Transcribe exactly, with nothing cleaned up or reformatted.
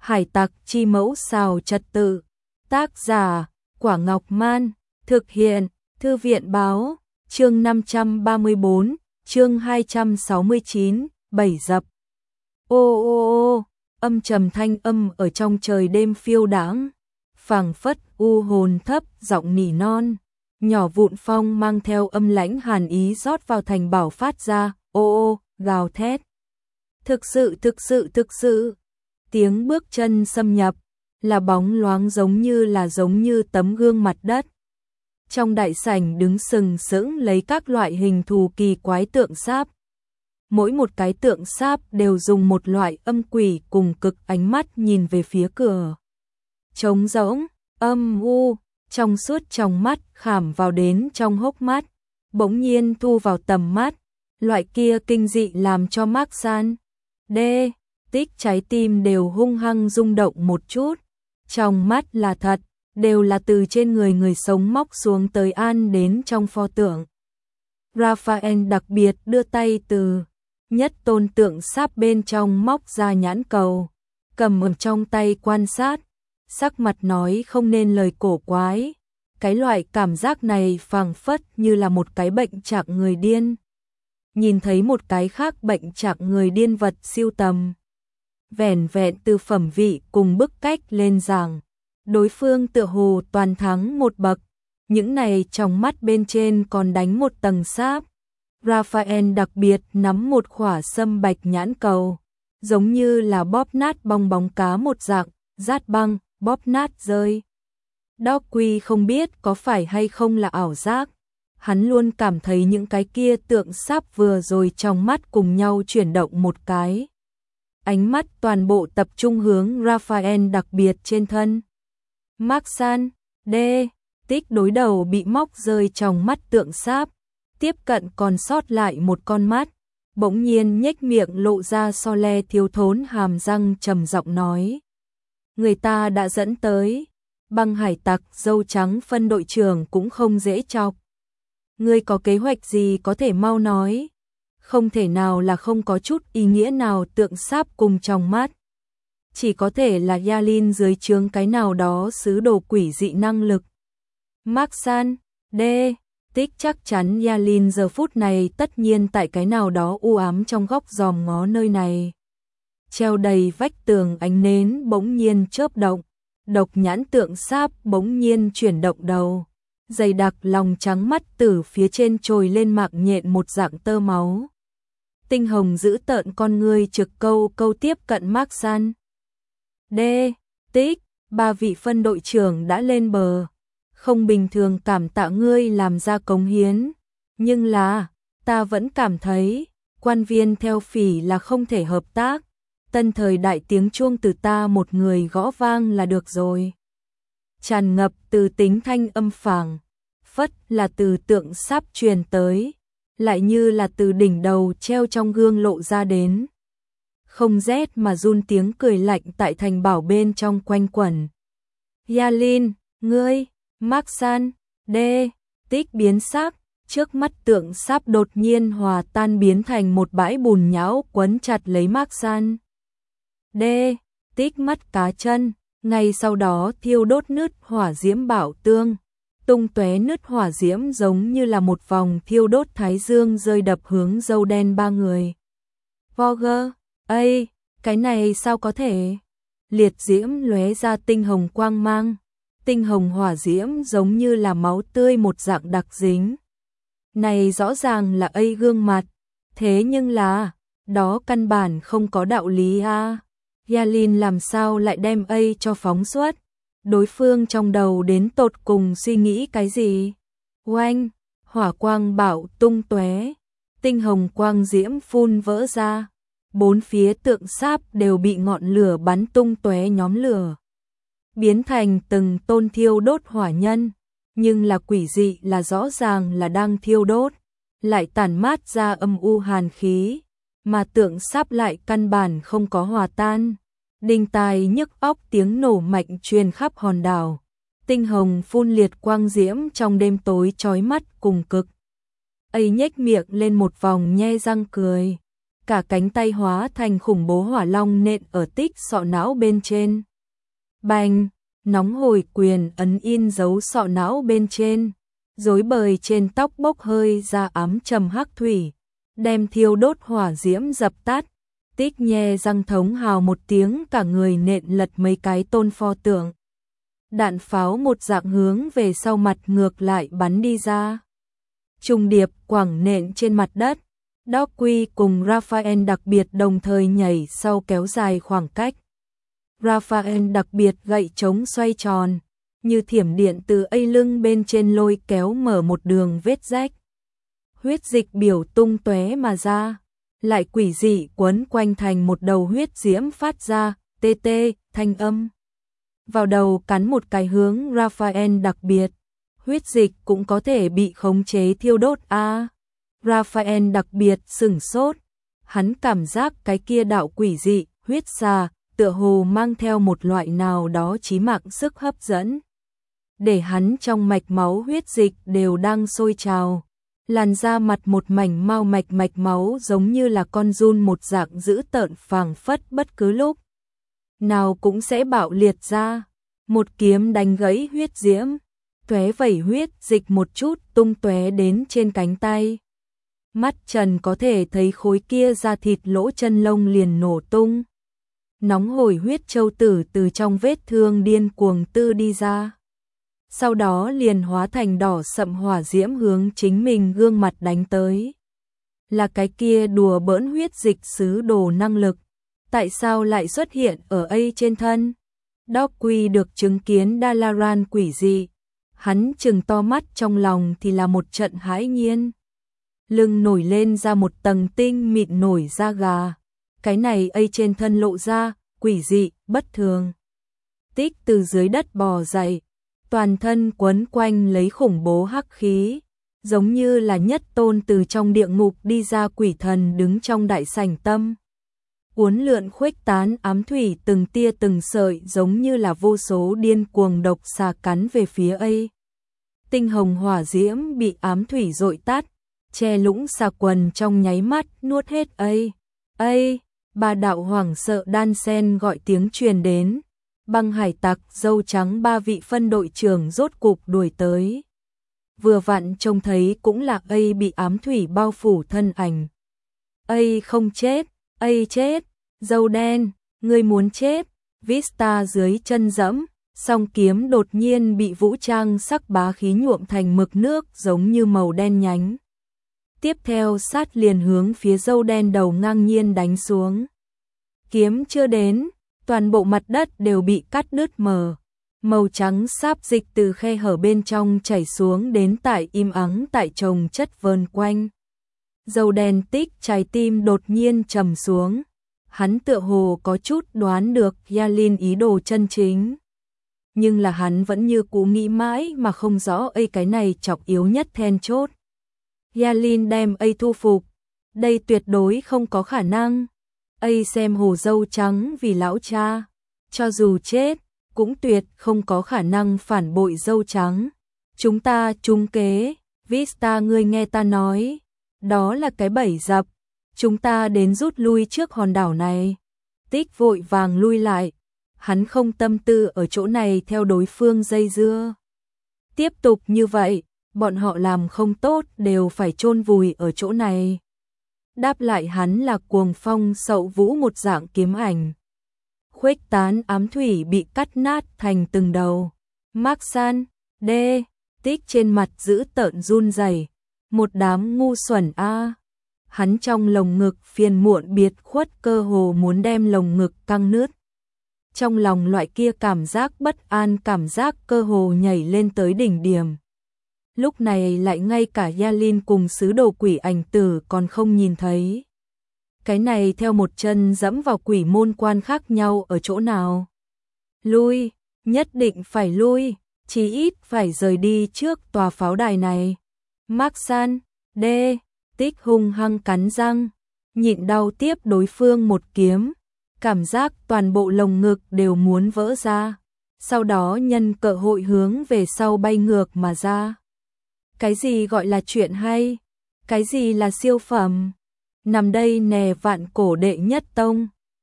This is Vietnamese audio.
Hải tặc chi mẫu xào trật tự. Tác giả, Quả Ngọc Man. Thực hiện, Thư viện báo. Chương năm trăm ba mươi bốn, chương hai trăm sáu mươi chín, bảy dập. Ô ô ô, âm trầm thanh âm ở trong trời đêm phiêu đãng, phảng phất u hồn thấp giọng nỉ non, nhỏ vụn phong mang theo âm lãnh hàn ý rót vào thành bảo phát ra, ô ô, gào thét. Thực sự thực sự thực sự, tiếng bước chân xâm nhập, là bóng loáng giống như là giống như tấm gương mặt đất. Trong đại sảnh đứng sừng sững lấy các loại hình thù kỳ quái tượng sáp. Mỗi một cái tượng sáp đều dùng một loại âm quỷ cùng cực ánh mắt nhìn về phía cửa. Trống rỗng, âm u, trong suốt trong mắt khảm vào đến trong hốc mắt, bỗng nhiên thu vào tầm mắt, loại kia kinh dị làm cho Mạc San, đê, tích trái tim đều hung hăng rung động một chút. Trong mắt là thật, đều là từ trên người người sống móc xuống tới an đến trong pho tượng. Raphael đặc biệt đưa tay từ nhất tôn tượng sáp bên trong móc ra nhãn cầu, cầm ở trong tay quan sát, sắc mặt nói không nên lời cổ quái. Cái loại cảm giác này phảng phất như là một cái bệnh trạng người điên. Nhìn thấy một cái khác bệnh trạng người điên vật siêu tầm. Vẻn vẹn từ phẩm vị cùng bức cách lên giảng, đối phương tựa hồ toàn thắng một bậc, những này trong mắt bên trên còn đánh một tầng sáp. Raphael đặc biệt nắm một khỏa sâm bạch nhãn cầu, giống như là bóp nát bong bóng cá một dạng, rát băng, bóp nát rơi. Đó quy không biết có phải hay không là ảo giác, hắn luôn cảm thấy những cái kia tượng sáp vừa rồi trong mắt cùng nhau chuyển động một cái. Ánh mắt toàn bộ tập trung hướng Raphael đặc biệt trên thân. Mạc San, đê, tích đối đầu bị móc rơi trong mắt tượng sáp, tiếp cận còn sót lại một con mắt, bỗng nhiên nhếch miệng lộ ra so le thiếu thốn hàm răng trầm giọng nói. Người ta đã dẫn tới, băng hải tặc dâu trắng phân đội trưởng cũng không dễ chọc. Ngươi có kế hoạch gì có thể mau nói, không thể nào là không có chút ý nghĩa nào tượng sáp cùng trong mắt. Chỉ có thể là Yalin dưới trướng cái nào đó sứ đồ quỷ dị năng lực. Mạc San, đê, tích chắc chắn Yalin giờ phút này tất nhiên tại cái nào đó u ám trong góc giòm ngó nơi này. Treo đầy vách tường ánh nến bỗng nhiên chớp động, độc nhãn tượng sáp bỗng nhiên chuyển động đầu. Dày đặc lòng trắng mắt từ phía trên trồi lên mạng nhện một dạng tơ máu. Tinh hồng giữ tợn con ngươi trực câu câu tiếp cận Mạc San. Đê, tích, ba vị phân đội trưởng đã lên bờ. Không bình thường cảm tạ ngươi làm ra cống hiến. Nhưng là, ta vẫn cảm thấy, quan viên theo phỉ là không thể hợp tác. Tân thời đại tiếng chuông từ ta một người gõ vang là được rồi. Tràn ngập từ tính thanh âm phảng, phất là từ tượng sáp truyền tới, lại như là từ đỉnh đầu treo trong gương lộ ra đến. Không rét mà run tiếng cười lạnh tại thành bảo bên trong quanh quẩn. Yalin, ngươi, Mạc San, đê, tích biến sắc, trước mắt tượng sáp đột nhiên hòa tan biến thành một bãi bùn nhão quấn chặt lấy Mạc San. Đê, tích mắt cá chân, ngay sau đó thiêu đốt nứt hỏa diễm bảo tương, tung tóe nứt hỏa diễm giống như là một vòng thiêu đốt thái dương rơi đập hướng dâu đen ba người. Voger, ây, cái này sao có thể? Liệt diễm lóe ra tinh hồng quang mang, tinh hồng hỏa diễm giống như là máu tươi một dạng đặc dính. Này rõ ràng là ây gương mặt, thế nhưng là, đó căn bản không có đạo lý a. À. Yalin làm sao lại đem ây cho phóng xuất? Đối phương trong đầu đến tột cùng suy nghĩ cái gì? Oanh, hỏa quang bạo tung tóe, tinh hồng quang diễm phun vỡ ra, bốn phía tượng sáp đều bị ngọn lửa bắn tung tóe nhóm lửa, biến thành từng tôn thiêu đốt hỏa nhân, nhưng là quỷ dị là rõ ràng là đang thiêu đốt, lại tản mát ra âm u hàn khí, mà tượng sáp lại căn bản không có hòa tan. Đinh tai nhức óc tiếng nổ mạnh truyền khắp hòn đảo, tinh hồng phun liệt quang diễm trong đêm tối chói mắt cùng cực. Ấy nhếch miệng lên một vòng nhe răng cười, cả cánh tay hóa thành khủng bố hỏa long nện ở Tích sọ não bên trên. Bành, nóng hổi quyền ấn in dấu sọ não bên trên, rối bời trên tóc bốc hơi ra ám trầm hắc thủy, đem thiêu đốt hỏa diễm dập tắt. Tích nhe răng thống hào một tiếng, cả người nện lật mấy cái tôn pho tượng. Đạn pháo một dạng hướng về sau mặt ngược lại bắn đi ra. Trùng điệp quẳng nện trên mặt đất. Docky cùng Raphael đặc biệt đồng thời nhảy sau kéo dài khoảng cách. Raphael đặc biệt gậy trống xoay tròn, như thiểm điện từ ây lưng bên trên lôi kéo mở một đường vết rách. Huyết dịch biểu tung tóe mà ra, lại quỷ dị quấn quanh thành một đầu huyết diễm phát ra, tê tê, thanh âm. Vào đầu cắn một cái hướng Raphael đặc biệt, huyết dịch cũng có thể bị khống chế thiêu đốt a. À, Raphael đặc biệt sửng sốt, hắn cảm giác cái kia đạo quỷ dị, huyết xà, tựa hồ mang theo một loại nào đó chí mạng sức hấp dẫn. Để hắn trong mạch máu huyết dịch đều đang sôi trào, làn da mặt một mảnh mau mạch mạch máu giống như là con giun một dạng dữ tợn phảng phất bất cứ lúc nào cũng sẽ bạo liệt ra. Một kiếm đánh gãy huyết diễm, tóe vẩy huyết dịch một chút tung tóe đến trên cánh tay. Mắt Trần có thể thấy khối kia da thịt lỗ chân lông liền nổ tung. Nóng hổi huyết châu tử từ trong vết thương điên cuồng tư đi ra. Sau đó liền hóa thành đỏ sậm hỏa diễm hướng chính mình gương mặt đánh tới. Là cái kia đùa bỡn huyết dịch sứ đồ năng lực, tại sao lại xuất hiện ở ấy trên thân? Docky được chứng kiến Dalaran quỷ dị, hắn trừng to mắt trong lòng thì là một trận hãi nhiên. Lưng nổi lên ra một tầng tinh mịn nổi da gà, cái này ấy trên thân lộ ra, quỷ dị, bất thường. Tích từ dưới đất bò dậy, toàn thân quấn quanh lấy khủng bố hắc khí, giống như là nhất tôn từ trong địa ngục đi ra quỷ thần đứng trong đại sảnh tâm. Uốn lượn khuếch tán ám thủy từng tia từng sợi giống như là vô số điên cuồng độc xà cắn về phía ấy. Tinh hồng hỏa diễm bị ám thủy dội tắt, che lũng xà quần trong nháy mắt nuốt hết ấy. Ây, ba đạo hoảng sợ đan sen gọi tiếng truyền đến. Băng hải tặc dâu trắng ba vị phân đội trưởng rốt cục đuổi tới. Vừa vặn trông thấy cũng là ấy bị ám thủy bao phủ thân ảnh. Ấy không chết, ấy chết, dâu đen, ngươi muốn chết. Vista dưới chân dẫm, song kiếm đột nhiên bị vũ trang sắc bá khí nhuộm thành mực nước giống như màu đen nhánh. Tiếp theo sát liền hướng phía dâu đen đầu ngang nhiên đánh xuống. Kiếm chưa đến, toàn bộ mặt đất đều bị cắt đứt mờ. Màu trắng sáp dịch từ khe hở bên trong chảy xuống đến tại im ắng tại chồng chất vờn quanh. Dâu đen Tích trái tim đột nhiên trầm xuống. Hắn tựa hồ có chút đoán được Yalin ý đồ chân chính. Nhưng là hắn vẫn như cũ nghĩ mãi mà không rõ ấy cái này chọc yếu nhất then chốt. Yalin đem ấy thu phục. Đây tuyệt đối không có khả năng. Ấy xem hồ dâu trắng vì lão cha. Cho dù chết, cũng tuyệt không có khả năng phản bội dâu trắng. Chúng ta trúng kế. Vista ngươi nghe ta nói. Đó là cái bẫy dập. Chúng ta đến rút lui trước hòn đảo này. Tích vội vàng lui lại. Hắn không tâm tư ở chỗ này theo đối phương dây dưa. Tiếp tục như vậy, bọn họ làm không tốt đều phải chôn vùi ở chỗ này. Đáp lại hắn là cuồng phong sậu vũ một dạng kiếm ảnh. Khuếch tán ám thủy bị cắt nát thành từng đầu. Maxan, đê, Tích trên mặt giữ tợn run rẩy. Một đám ngu xuẩn a. Hắn trong lồng ngực phiền muộn biệt khuất cơ hồ muốn đem lồng ngực căng nứt. Trong lòng loại kia cảm giác bất an cảm giác cơ hồ nhảy lên tới đỉnh điểm. Lúc này lại ngay cả Yalin cùng sứ đồ quỷ ảnh tử còn không nhìn thấy. Cái này theo một chân dẫm vào quỷ môn quan khác nhau ở chỗ nào. Lui, nhất định phải lui, chí ít phải rời đi trước tòa pháo đài này. Maxan, đê, Tích hung hăng cắn răng, nhịn đau tiếp đối phương một kiếm, cảm giác toàn bộ lồng ngực đều muốn vỡ ra, sau đó nhân cơ hội hướng về sau bay ngược mà ra. Cái gì gọi là chuyện hay? Cái gì là siêu phẩm? nằm đây nè vạn cổ đệ nhất tông.